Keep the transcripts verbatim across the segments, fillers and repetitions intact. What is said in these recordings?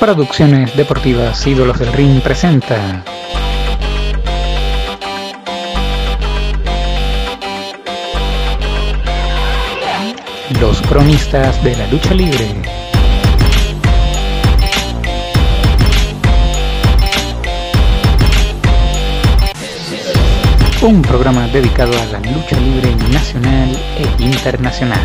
Producciones Deportivas Ídolos del Ring presenta Los Cronistas de la Lucha Libre. Un programa dedicado a la lucha libre nacional e internacional.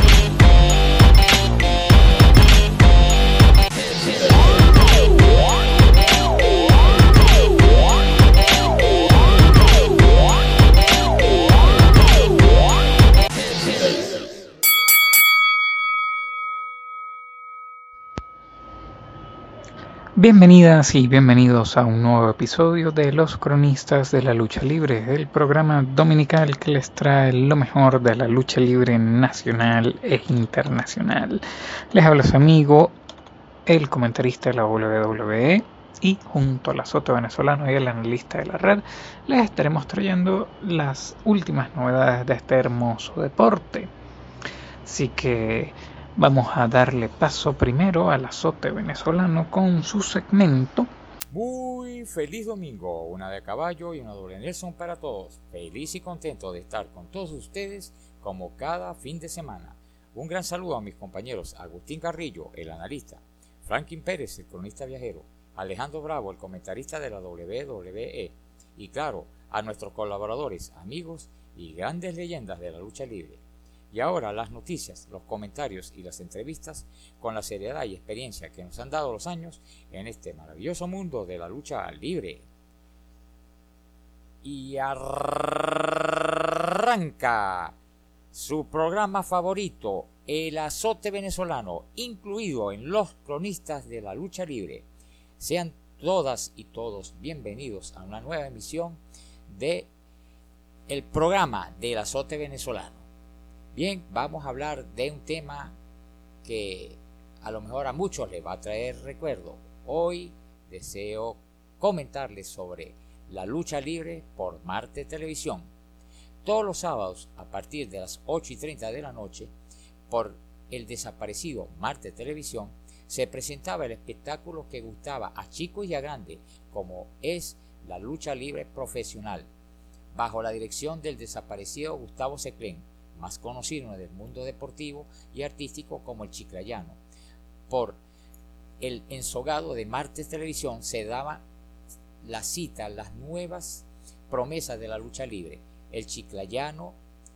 Bienvenidas y bienvenidos a un nuevo episodio de Los Cronistas de la Lucha Libre, el programa dominical que les trae lo mejor de la lucha libre nacional e internacional. Les habla su amigo, el comentarista de la doble u doble u E, y junto al azote venezolano y el analista de la red, les estaremos trayendo las últimas novedades de este hermoso deporte. Así que vamos a darle paso primero al azote venezolano con su segmento. Muy feliz domingo, una de caballo y una doble Nelson para todos. Feliz y contento de estar con todos ustedes como cada fin de semana. Un gran saludo a mis compañeros Agustín Carrillo, el analista, Franklin Pérez, el cronista viajero, Alejandro Bravo, el comentarista de la doble u doble u E, y claro, a nuestros colaboradores, amigos y grandes leyendas de la lucha libre. Y ahora las noticias, los comentarios y las entrevistas con la seriedad y experiencia que nos han dado los años en este maravilloso mundo de la lucha libre. Y arranca su programa favorito, El Azote Venezolano, incluido en Los Cronistas de la Lucha Libre. Sean todas y todos bienvenidos a una nueva emisión de el programa del Azote Venezolano. Bien, vamos a hablar de un tema que a lo mejor a muchos les va a traer recuerdo. Hoy deseo comentarles sobre la lucha libre por Marte Televisión. Todos los sábados a partir de las ocho y treinta de la noche, por el desaparecido Marte Televisión, se presentaba el espectáculo que gustaba a chicos y a grandes, como es la lucha libre profesional, bajo la dirección del desaparecido Gustavo Seclén, más conocido en el mundo deportivo y artístico como el Chiclayano. Por el ensogado de Martes Televisión se daba la cita a las nuevas promesas de la lucha libre: el Chiclayano,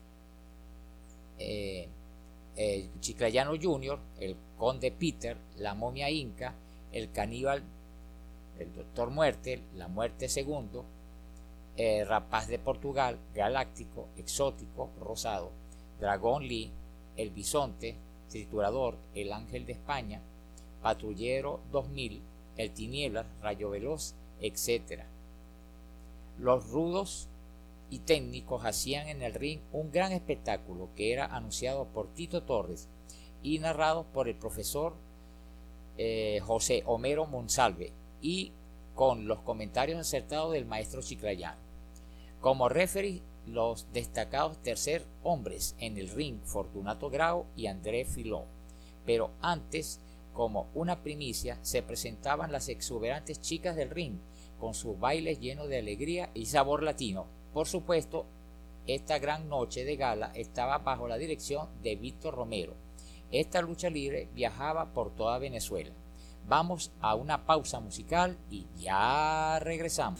eh, el Chiclayano Junior, el Conde Peter, la Momia Inca, el Caníbal, el Doctor Muerte, la Muerte Segundo, eh, Rapaz de Portugal, Galáctico, Exótico, Rosado, Dragón Lee, el Bisonte, Triturador, el Ángel de España, Patrullero dos mil, el Tinieblas, Rayo Veloz, etcétera. Los rudos y técnicos hacían en el ring un gran espectáculo que era anunciado por Tito Torres y narrado por el profesor eh, José Homero Monsalve, y con los comentarios acertados del maestro Chiclayano. Como referee, los destacados tercer hombres en el ring, Fortunato Grau y André Filó. Pero antes, como una primicia, se presentaban las exuberantes chicas del ring, con sus bailes llenos de alegría y sabor latino. Por supuesto, esta gran noche de gala estaba bajo la dirección de Víctor Romero. Esta lucha libre viajaba por toda Venezuela. Vamos a una pausa musical y ya regresamos.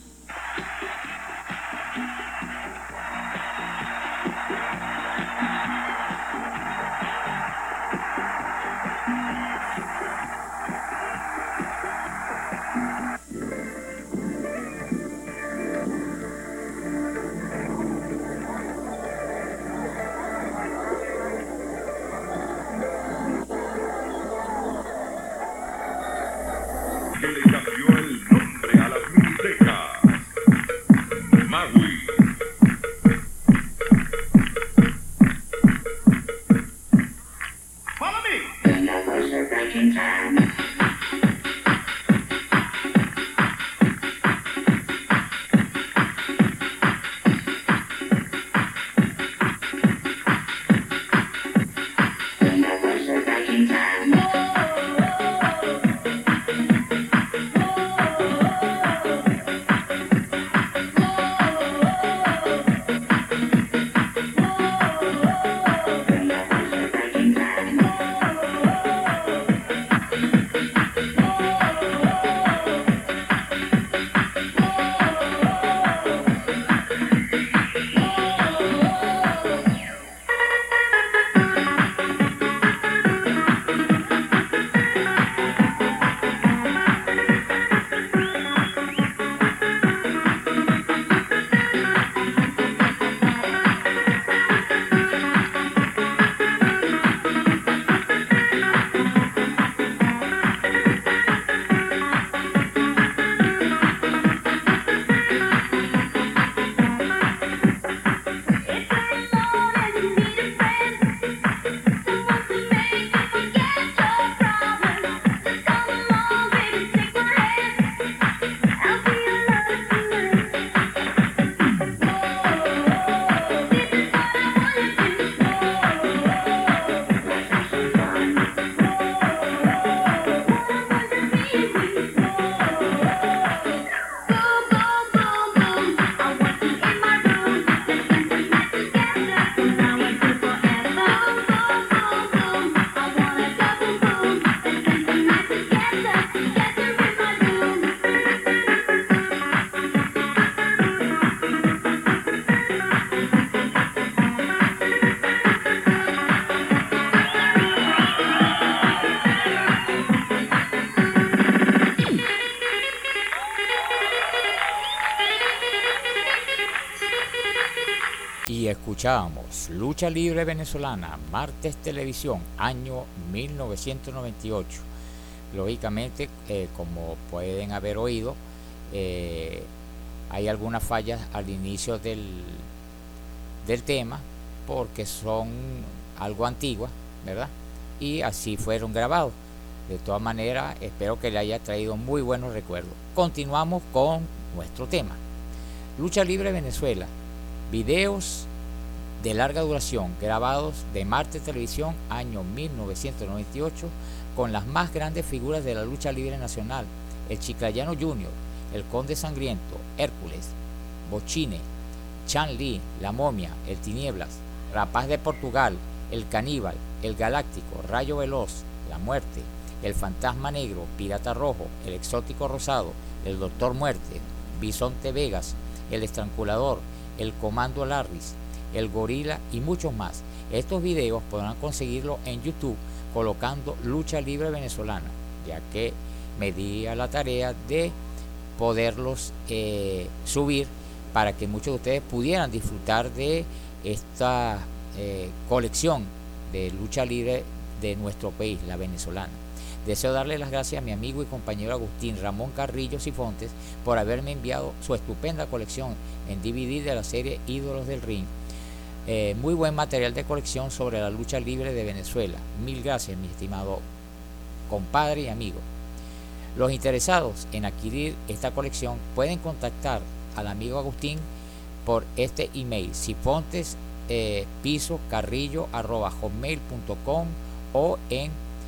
Y escuchábamos Lucha Libre Venezolana, Martes Televisión, año mil novecientos noventa y ocho. Lógicamente, eh, como pueden haber oído, eh, hay algunas fallas al inicio del, del tema, porque son algo antiguas, ¿verdad? Y así fueron grabados. De todas maneras, espero que le haya traído muy buenos recuerdos. Continuamos con nuestro tema. Lucha Libre Venezuela. Videos de larga duración grabados de Martes Televisión año mil novecientos noventa y ocho con las más grandes figuras de la lucha libre nacional: el Chiclayano Junior, el Conde Sangriento, Hércules, Bochine, Chan Li, La Momia, el Tinieblas, Rapaz de Portugal, el Caníbal, el Galáctico, Rayo Veloz, La Muerte, el Fantasma Negro, Pirata Rojo, el Exótico Rosado, el Doctor Muerte, Bisonte Vegas, el Estrangulador, el Comando Larris, el Gorila y muchos más. Estos videos podrán conseguirlo en YouTube colocando Lucha Libre Venezolana, ya que me di a la tarea de poderlos eh, subir para que muchos de ustedes pudieran disfrutar de esta eh, colección de lucha libre de nuestro país, la venezolana. Deseo darle las gracias a mi amigo y compañero Agustín Ramón Carrillo Sifontes por haberme enviado su estupenda colección en D V D de la serie Ídolos del Ring. Eh, muy buen material de colección sobre la lucha libre de Venezuela. Mil gracias, mi estimado compadre y amigo. Los interesados en adquirir esta colección pueden contactar al amigo Agustín por este email: sifontes eh, piso carrillo arroba hotmail punto com o en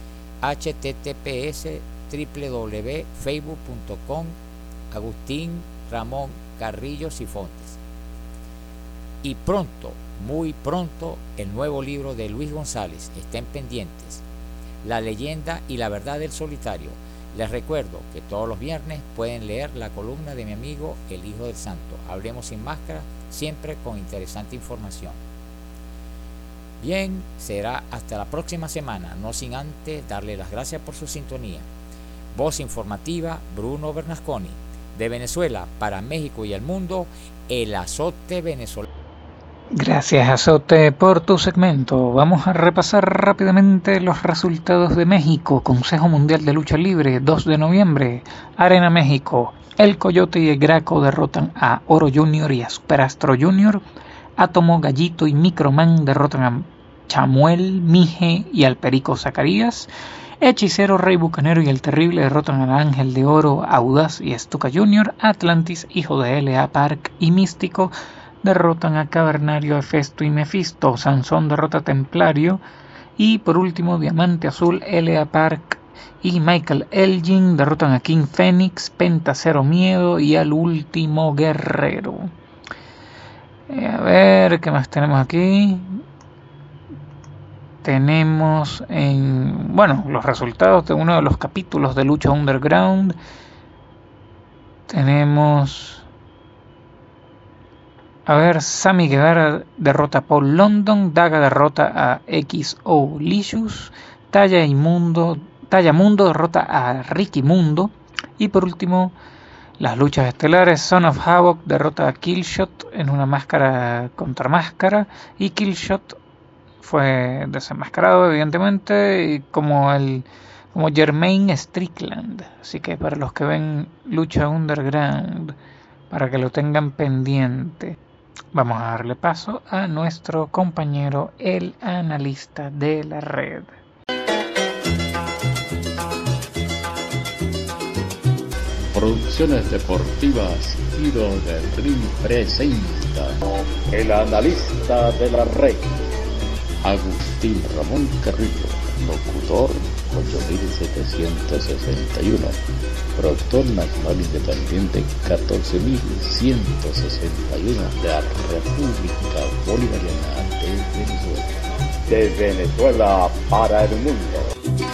https www facebook punto com Agustín Ramón Carrillo Sifontes. Y pronto, muy pronto, el nuevo libro de Luis González. Estén pendientes: La leyenda y la verdad del solitario. Les recuerdo que todos los viernes pueden leer la columna de mi amigo El Hijo del Santo. Hablemos sin máscara, siempre con interesante información. Bien, será hasta la próxima semana, no sin antes darle las gracias por su sintonía. Voz informativa, Bruno Bernasconi. De Venezuela para México y el mundo, El Azote Venezolano. Gracias, Azote, por tu segmento. Vamos a repasar rápidamente los resultados de México. Consejo Mundial de Lucha Libre, dos de noviembre. Arena México. El Coyote y el Graco derrotan a Oro Junior y a Superastro Junior. Átomo, Gallito y Microman derrotan a Chamuel, Mije y al Perico Zacarías. Hechicero, Rey Bucanero y el Terrible derrotan al Ángel de Oro, Audaz y Estuca Junior. Atlantis, Hijo de L A Park y Místico derrotan a Cavernario, Hefesto y Mefisto. Sansón derrota a Templario. Y por último, Diamante Azul, L A Park y Michael Elgin derrotan a King Fénix, Penta Cero Miedo y al Último Guerrero. Eh, a ver, ¿qué más tenemos aquí? Tenemos en, bueno, los resultados de uno de los capítulos de Lucha Underground. Tenemos, a ver, Sammy Guevara derrota a Paul London, Daga derrota a X O Licious, Talla Inmundo, Talla Mundo derrota a Ricky Mundo, y por último, las luchas estelares: Son of Havoc derrota a Killshot en una máscara contra máscara, y Killshot fue desenmascarado evidentemente, y como el como Jermaine Strickland. Así que para los que ven Lucha Underground, para que lo tengan pendiente, vamos a darle paso a nuestro compañero, el analista de la red. Producciones Deportivas Ídolos del Ring presenta El Analista de la Red, Agustín Ramón Carrillo, locutor ocho mil setecientos sesenta y uno, productor nacional independiente catorce mil ciento sesenta y uno de la República Bolivariana de Venezuela. De Venezuela para el mundo.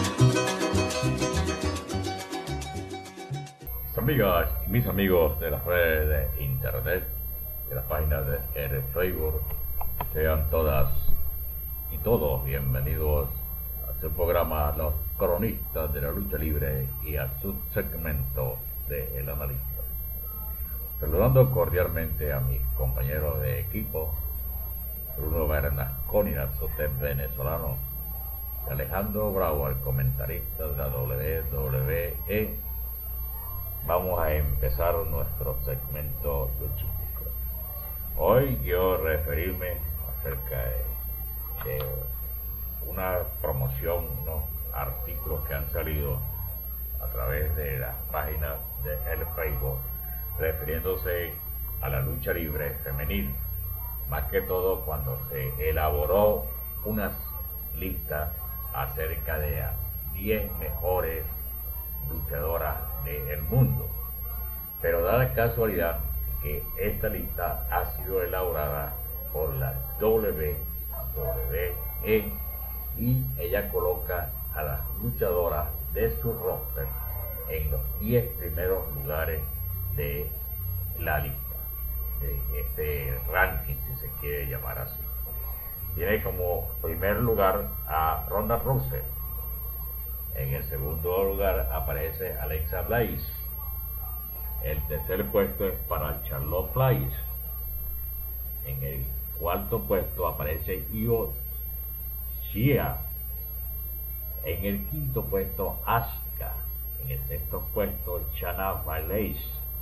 Amigas y mis amigos de las redes de internet, de las páginas de R Facebook, sean todas y todos bienvenidos a su programa Los Cronistas de la Lucha Libre y a su segmento de El Analista. Saludando cordialmente a mis compañeros de equipo, Bruno Bernasconi, el azote venezolano, Alejandro Bravo, el comentarista de la W W E. Vamos a empezar nuestro segmento luchístico. Hoy quiero referirme acerca de, de una promoción, unos artículos que han salido a través de las páginas de el Facebook, refiriéndose a la lucha libre femenil, más que todo cuando se elaboró unas listas acerca de las diez mejores luchadoras del mundo. Pero da la casualidad que esta lista ha sido elaborada por la W W E y ella coloca a las luchadoras de su roster en los diez primeros lugares de la lista, de este ranking, si se quiere llamar así. Tiene como primer lugar a Ronda Rousey. En el segundo lugar aparece Alexa Bliss. El tercer puesto es para Charlotte Flair. En el cuarto puesto aparece Io Shirai. En el quinto puesto Asuka. En el sexto puesto Shayna Baszler.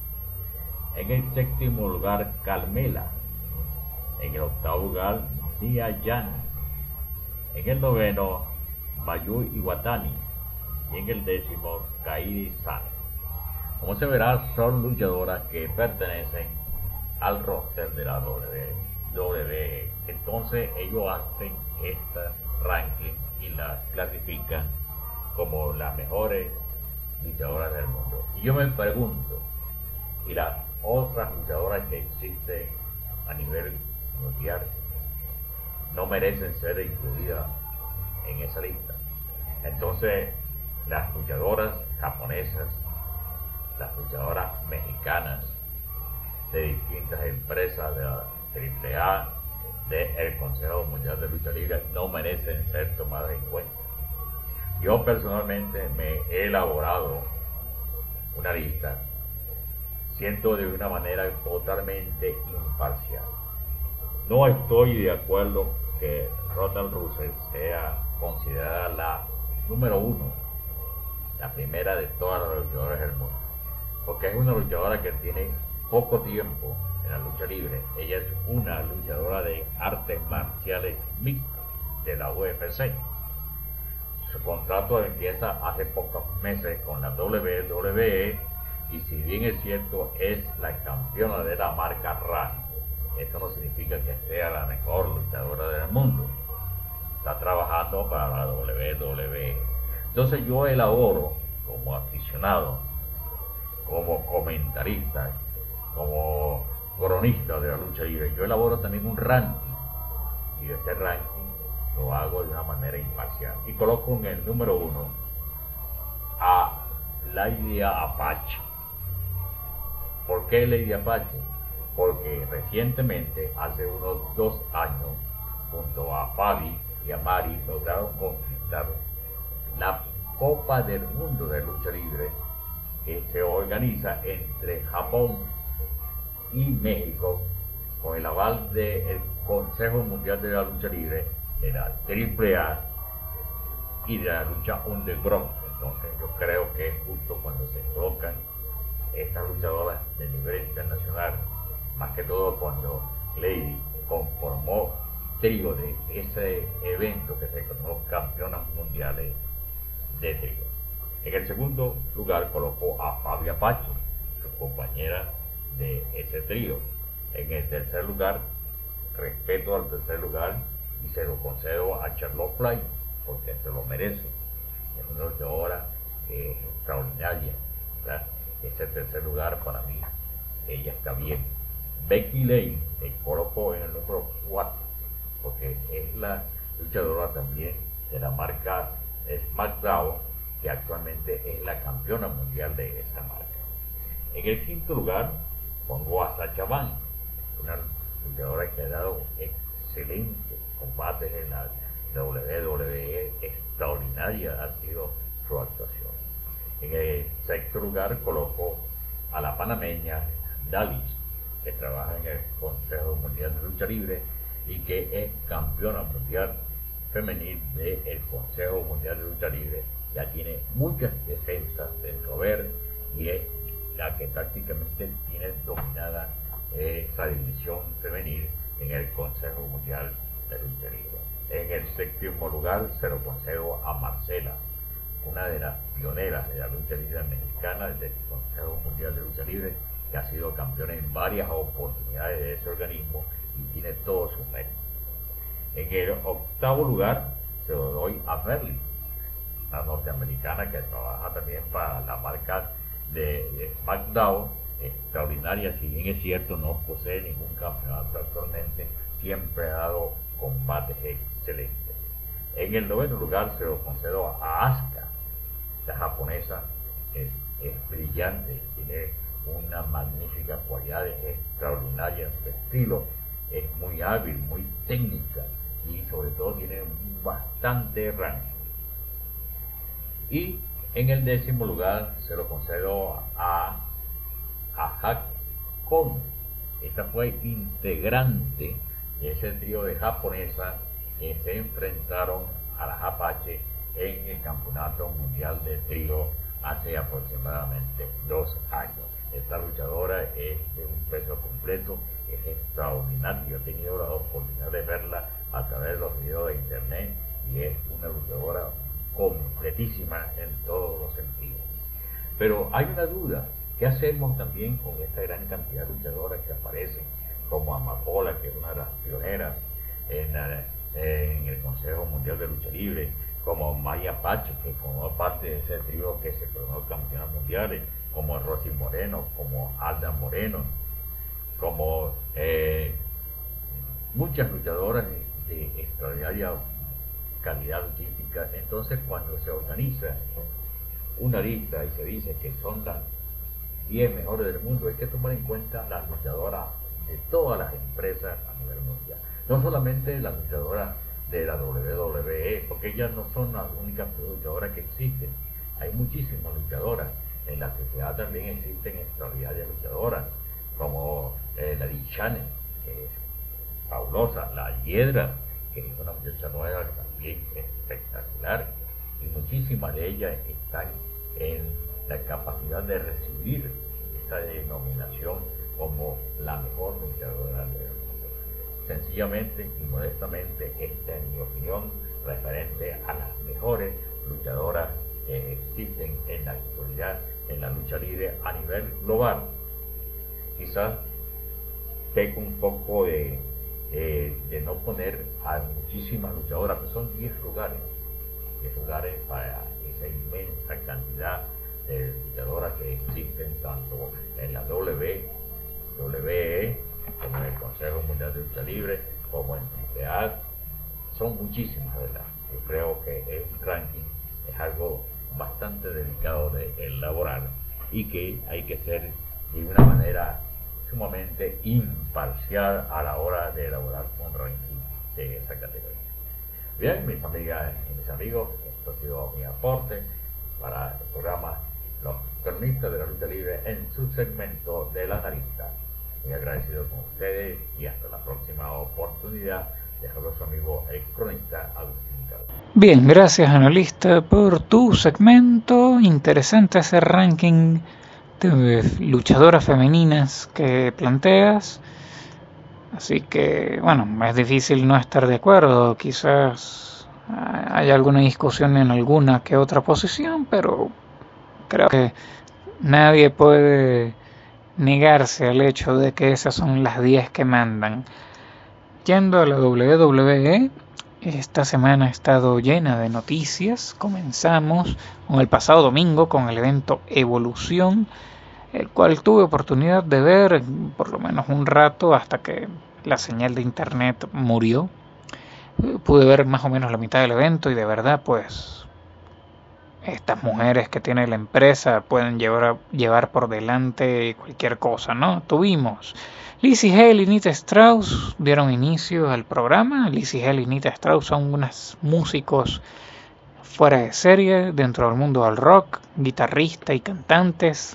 En el séptimo lugar Carmella. En el octavo lugar Nia Jax. En el noveno Mayu Iwatani. Y en el décimo Kairi Sane. Como se verá, son luchadoras que pertenecen al roster de la W W E. Entonces ellos hacen esta ranking y las clasifican como las mejores luchadoras del mundo. Y yo me pregunto, ¿y las otras luchadoras que existen a nivel mundial no merecen ser incluidas en esa lista? Entonces las luchadoras japonesas, las luchadoras mexicanas de distintas empresas de la triple A, del Consejo Mundial de Lucha Libre, no merecen ser tomadas en cuenta. Yo personalmente me he elaborado una lista siendo de una manera totalmente imparcial. No estoy de acuerdo que Ronda Rousey sea considerada la número uno, la primera de todas las luchadoras del mundo, porque es una luchadora que tiene poco tiempo en la lucha libre. Ella es una luchadora de artes marciales mixtas de la U F C. Su contrato empieza hace pocos meses con la W W E y si bien es cierto es la campeona de la marca RAW, eso no significa que sea la mejor luchadora del mundo. Está trabajando para la W W E. Entonces yo elaboro como aficionado, como comentarista, como cronista de la lucha libre, yo elaboro también un ranking, y ese ranking lo hago de una manera imparcial y coloco en el número uno a Lady Apache. ¿Por qué Lady Apache? Porque recientemente, hace unos dos años, junto a Fabi y a Mari, lograron conquistar la Copa del Mundo de Lucha Libre, que se organiza entre Japón y México con el aval del Consejo Mundial de la Lucha Libre, de la triple A y de la lucha underground. Entonces yo creo que es justo cuando se colocan estas luchadoras de nivel internacional, más que todo cuando Lady conformó trío de ese evento que se conoce campeonas mundiales de trío. En el segundo lugar colocó a Fabi Apache, su compañera de ese trío. En el tercer lugar, respeto al tercer lugar y se lo concedo a Charlotte Flair porque se lo merece. Es una luchadora eh, extraordinaria, ¿verdad? Ese tercer lugar para mí, ella está bien. Becky Lane se colocó en el número cuatro porque es la luchadora también de la marca SmackDown, que actualmente es la campeona mundial de esta marca. En el quinto lugar pongo a Sasha Banks, una luchadora que ha dado excelentes combates en la W W E, extraordinaria ha sido su actuación. En el sexto lugar colocó a la panameña Dalis, que trabaja en el Consejo Mundial de Lucha Libre y que es campeona mundial femenil del Consejo Mundial de Lucha Libre. Ya tiene muchas defensas del Robert y es la que prácticamente tiene dominada esa división femenil en el Consejo Mundial de Lucha Libre. En el séptimo lugar se lo concedo a Marcela, una de las pioneras de la lucha libre mexicana del Consejo Mundial de Lucha Libre, que ha sido campeona en varias oportunidades de ese organismo y tiene todo su mérito. En el octavo lugar se lo doy a Merlin, una norteamericana que trabaja también para la marca de, de SmackDown, extraordinaria. Si bien es cierto no posee ningún campeonato actualmente, siempre ha dado combates excelentes. En el noveno lugar se lo concedo a Asuka. La japonesa es, es brillante, tiene una magnífica cualidad, es extraordinaria en su estilo, es muy hábil, muy técnica y sobre todo tiene bastante rango. Y en el décimo lugar se lo concedo a a Hakon. Esta fue integrante de ese trío de japonesas que se enfrentaron a las Apache en el Campeonato Mundial de Trío hace aproximadamente dos años. Esta luchadora es de un peso completo, es extraordinaria. Yo he tenido la oportunidad de verla a través de los videos de internet y es una luchadora completísima en todos los sentidos. Pero hay una duda: ¿qué hacemos también con esta gran cantidad de luchadoras que aparecen, como Amapola, que es una de las pioneras en, en el Consejo Mundial de Lucha Libre, como Maya Pache, que formó parte de ese trío que se coronó campeonas mundiales, como Rosy Moreno, como Alda Moreno, como eh, muchas luchadoras de, de extraordinaria calidad luchística? Entonces, cuando se organiza una lista y se dice que son las diez mejores del mundo, hay que tomar en cuenta las luchadoras de todas las empresas a nivel mundial, no solamente las luchadoras de la doble u doble u E, porque ellas no son las únicas luchadoras que existen. Hay muchísimas luchadoras. En la sociedad también existen extraordinarias luchadoras, como eh, la Dichane, que es fabulosa, la Hiedra, que es una muchacha nueva también espectacular, y muchísimas de ellas están en la capacidad de recibir esa denominación como la mejor luchadora del mundo. Sencillamente y modestamente, esta es mi opinión referente a las mejores luchadoras que existen en la actualidad en la lucha libre a nivel global. Quizás peco un poco de, eh, de no poner a muchísimas luchadoras, pero son diez lugares, diez lugares para esa inmensa cantidad de luchadoras que existen tanto en la W W E como en el Consejo Mundial de Lucha Libre, como en Triple A. Son muchísimas, ¿verdad? Yo creo que el ranking es algo bastante delicado de elaborar y que hay que ser de una manera sumamente imparcial a la hora de elaborar un ranking de esa categoría. Bien, mis amigas y mis amigos, esto ha sido mi aporte para el programa Los Cronistas de la Lucha Libre en su segmento del analista. Muy agradecido con ustedes y hasta la próxima oportunidad. Dejo a su amigo el cronista Agustín Carlos. Bien, gracias analista por tu segmento. Interesante ese ranking de luchadoras femeninas que planteas. Así que, bueno, es difícil no estar de acuerdo. Quizás haya alguna discusión en alguna que otra posición, pero creo que nadie puede negarse al hecho de que esas son las diez que mandan. Yendo a la W W E, esta semana ha estado llena de noticias. Comenzamos con el pasado domingo con el evento Evolución, el cual tuve oportunidad de ver por lo menos un rato hasta que la señal de internet murió. Pude ver más o menos la mitad del evento y de verdad pues estas mujeres que tiene la empresa pueden llevar, llevar por delante cualquier cosa, ¿no? Tuvimos Lizzie Hale y Nita Strauss dieron inicio al programa. Lizzie Hale y Nita Strauss son unos músicos fuera de serie dentro del mundo del rock, guitarristas y cantantes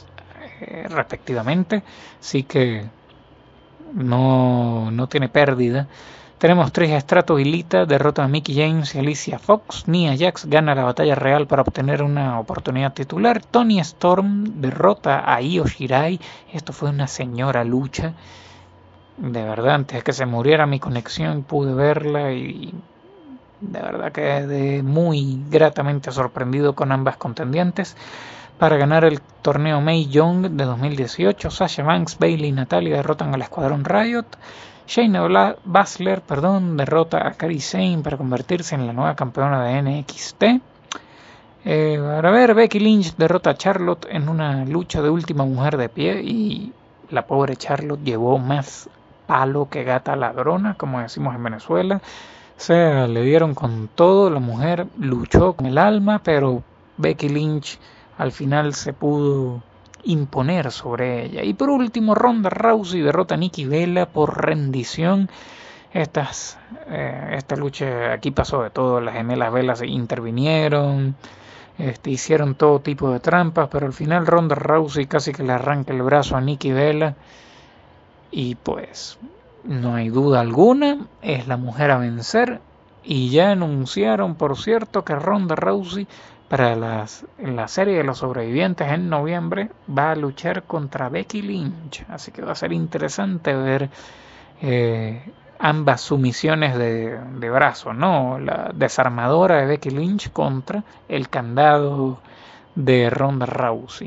eh, respectivamente, así que no, no tiene pérdida Tenemos Trish Stratus y Lita derrotan a Mickie James y Alicia Fox. Nia Jax gana la batalla real para obtener una oportunidad titular. Toni Storm derrota a Io Shirai. Esto fue una señora lucha. De verdad, antes de que se muriera mi conexión pude verla y de verdad quedé muy gratamente sorprendido con ambas contendientes. Para ganar el torneo Mae Young de dos mil dieciocho, Sasha Banks, Bayley y Natalia derrotan al Escuadrón Riot. Shayna Baszler, perdón, derrota a Kairi Sane para convertirse en la nueva campeona de N X T. Eh, para ver, Becky Lynch derrota a Charlotte en una lucha de última mujer de pie y la pobre Charlotte llevó más palo que gata ladrona, como decimos en Venezuela. O sea, le dieron con todo, la mujer luchó con el alma, pero Becky Lynch al final se pudo imponer sobre ella. Y por último, Ronda Rousey derrota a Nikki Bella por rendición. Estas, eh, esta lucha, aquí pasó de todo, las gemelas Bella se intervinieron, este, hicieron todo tipo de trampas, pero al final Ronda Rousey casi que le arranca el brazo a Nikki Bella y pues no hay duda alguna, es la mujer a vencer. Y ya anunciaron, por cierto, que Ronda Rousey para las, la serie de los sobrevivientes en noviembre va a luchar contra Becky Lynch, así que va a ser interesante ver eh, ambas sumisiones de, de brazo, ¿no? La desarmadora de Becky Lynch contra el candado de Ronda Rousey.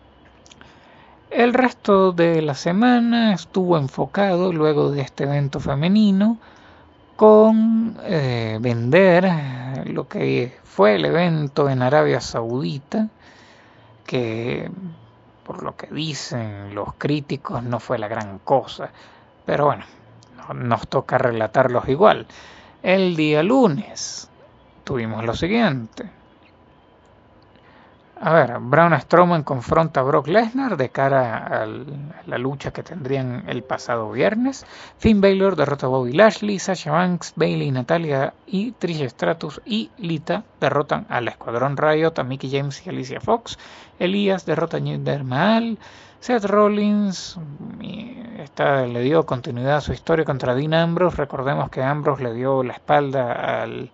El resto de la semana estuvo enfocado, luego de este evento femenino, con eh, vender lo que fue el evento en Arabia Saudita, que por lo que dicen los críticos no fue la gran cosa, pero bueno, no, nos toca relatarlos igual. El día lunes tuvimos lo siguiente. A ver, Braun Strowman confronta a Brock Lesnar de cara al, a la lucha que tendrían el pasado viernes. Finn Balor derrota a Bobby Lashley. Sasha Banks, Bayley, Natalia y Trish Stratus y Lita derrotan al Escuadrón Riot, a Mickie James y Alicia Fox. Elias derrota a Jinder Mahal. Seth Rollins está, le dio continuidad a su historia contra Dean Ambrose. Recordemos que Ambrose le dio la espalda al,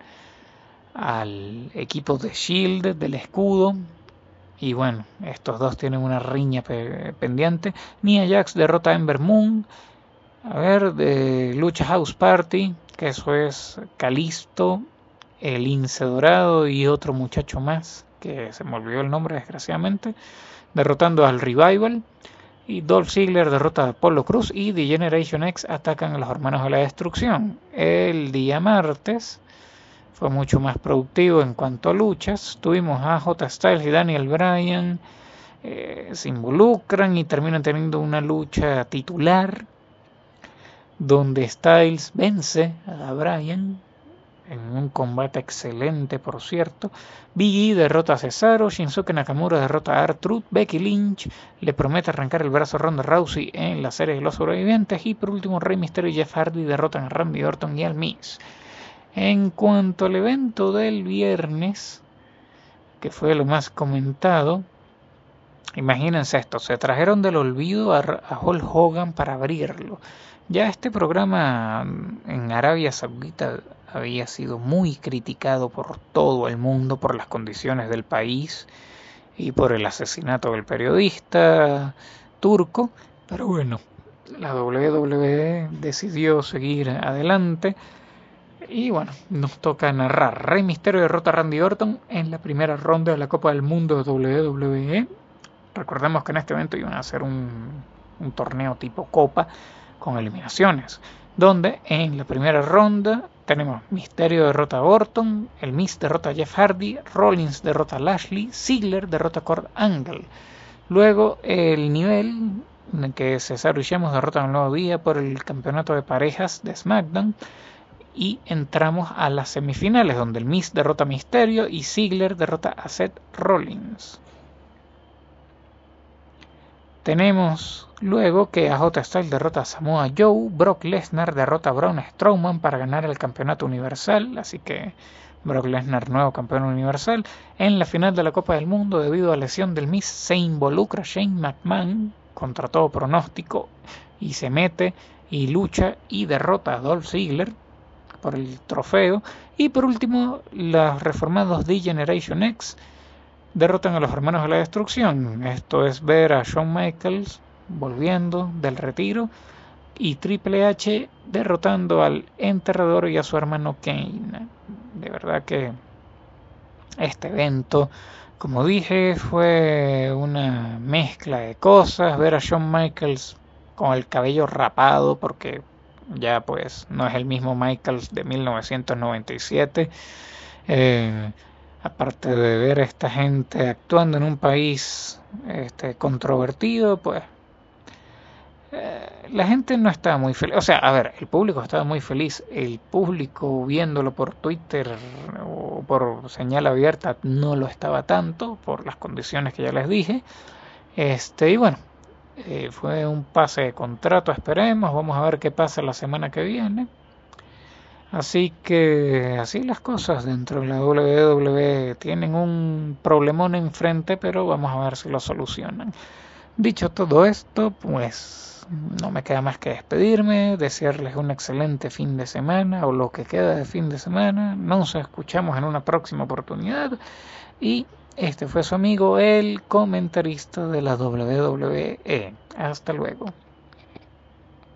al equipo de Shield del escudo. Y bueno, estos dos tienen una riña pe- pendiente. Nia Jax derrota a Ember Moon. A ver, de Lucha House Party, que eso es Kalisto, el Lince Dorado y otro muchacho más, que se me olvidó el nombre desgraciadamente, derrotando al Revival. Y Dolph Ziggler derrota a Apollo Crews y The Generation X atacan a los hermanos de la destrucción. El día martes fue mucho más productivo en cuanto a luchas. Tuvimos a J Styles y Daniel Bryan, eh, se involucran y terminan teniendo una lucha titular donde Styles vence a Bryan en un combate excelente, por cierto. Big E derrota a Cesaro, Shinsuke Nakamura derrota a R-Truth, Becky Lynch le promete arrancar el brazo a Ronda Rousey en la serie de los sobrevivientes y por último Rey Mysterio y Jeff Hardy derrotan a Randy Orton y al Miz. En cuanto al evento del viernes, que fue lo más comentado, imagínense esto, se trajeron del olvido a, a Hulk Hogan para abrirlo. Ya este programa en Arabia Saudita había sido muy criticado por todo el mundo por las condiciones del país y por el asesinato del periodista turco, pero bueno, la doble u doble u E decidió seguir adelante. Y bueno, nos toca narrar. Rey Mysterio derrota a Randy Orton en la primera ronda de la Copa del Mundo de doble u doble u E. Recordemos que en este evento iban a hacer un, un torneo tipo Copa con eliminaciones, donde en la primera ronda tenemos Mysterio derrota a Orton, el Miz derrota a Jeff Hardy, Rollins derrota a Lashley, Ziggler derrota a Kurt Angle. Luego el nivel en que Cesaro y Sheamus derrotan al Nuevo Día por el campeonato de parejas de SmackDown. Y entramos a las semifinales, donde el Miz derrota a Mysterio y Ziggler derrota a Seth Rollins. Tenemos luego que A J Styles derrota a Samoa Joe, Brock Lesnar derrota a Braun Strowman para ganar el campeonato universal, así que Brock Lesnar nuevo campeón universal. En la final de la Copa del Mundo, debido a lesión del Miz, se involucra Shane McMahon contra todo pronóstico y se mete y lucha y derrota a Dolph Ziggler. por el trofeo. Y por último, los reformados de Generation X derrotan a los hermanos de la destrucción. Esto es ver a Shawn Michaels volviendo del retiro y Triple H derrotando al Enterrador y a su hermano Kane. De verdad que este evento, como dije, fue una mezcla de cosas. Ver a Shawn Michaels con el cabello rapado, porque ya pues no es el mismo Michaels de mil novecientos noventa y siete. Eh, aparte de ver a esta gente actuando en un país este, controvertido, pues eh, la gente no estaba muy feliz. O sea, a ver, el público estaba muy feliz. El público viéndolo por Twitter o por señal abierta no lo estaba tanto, por las condiciones que ya les dije. Este, y bueno, eh, fue un pase de contrato, esperemos. Vamos a ver qué pasa la semana que viene. Así que así las cosas dentro de la doble u doble u E. Tienen un problemón enfrente, pero vamos a ver si lo solucionan. Dicho todo esto, pues no me queda más que despedirme, desearles un excelente fin de semana o lo que queda de fin de semana. Nos escuchamos en una próxima oportunidad y este fue su amigo, el comentarista de la doble u doble u E. Hasta luego.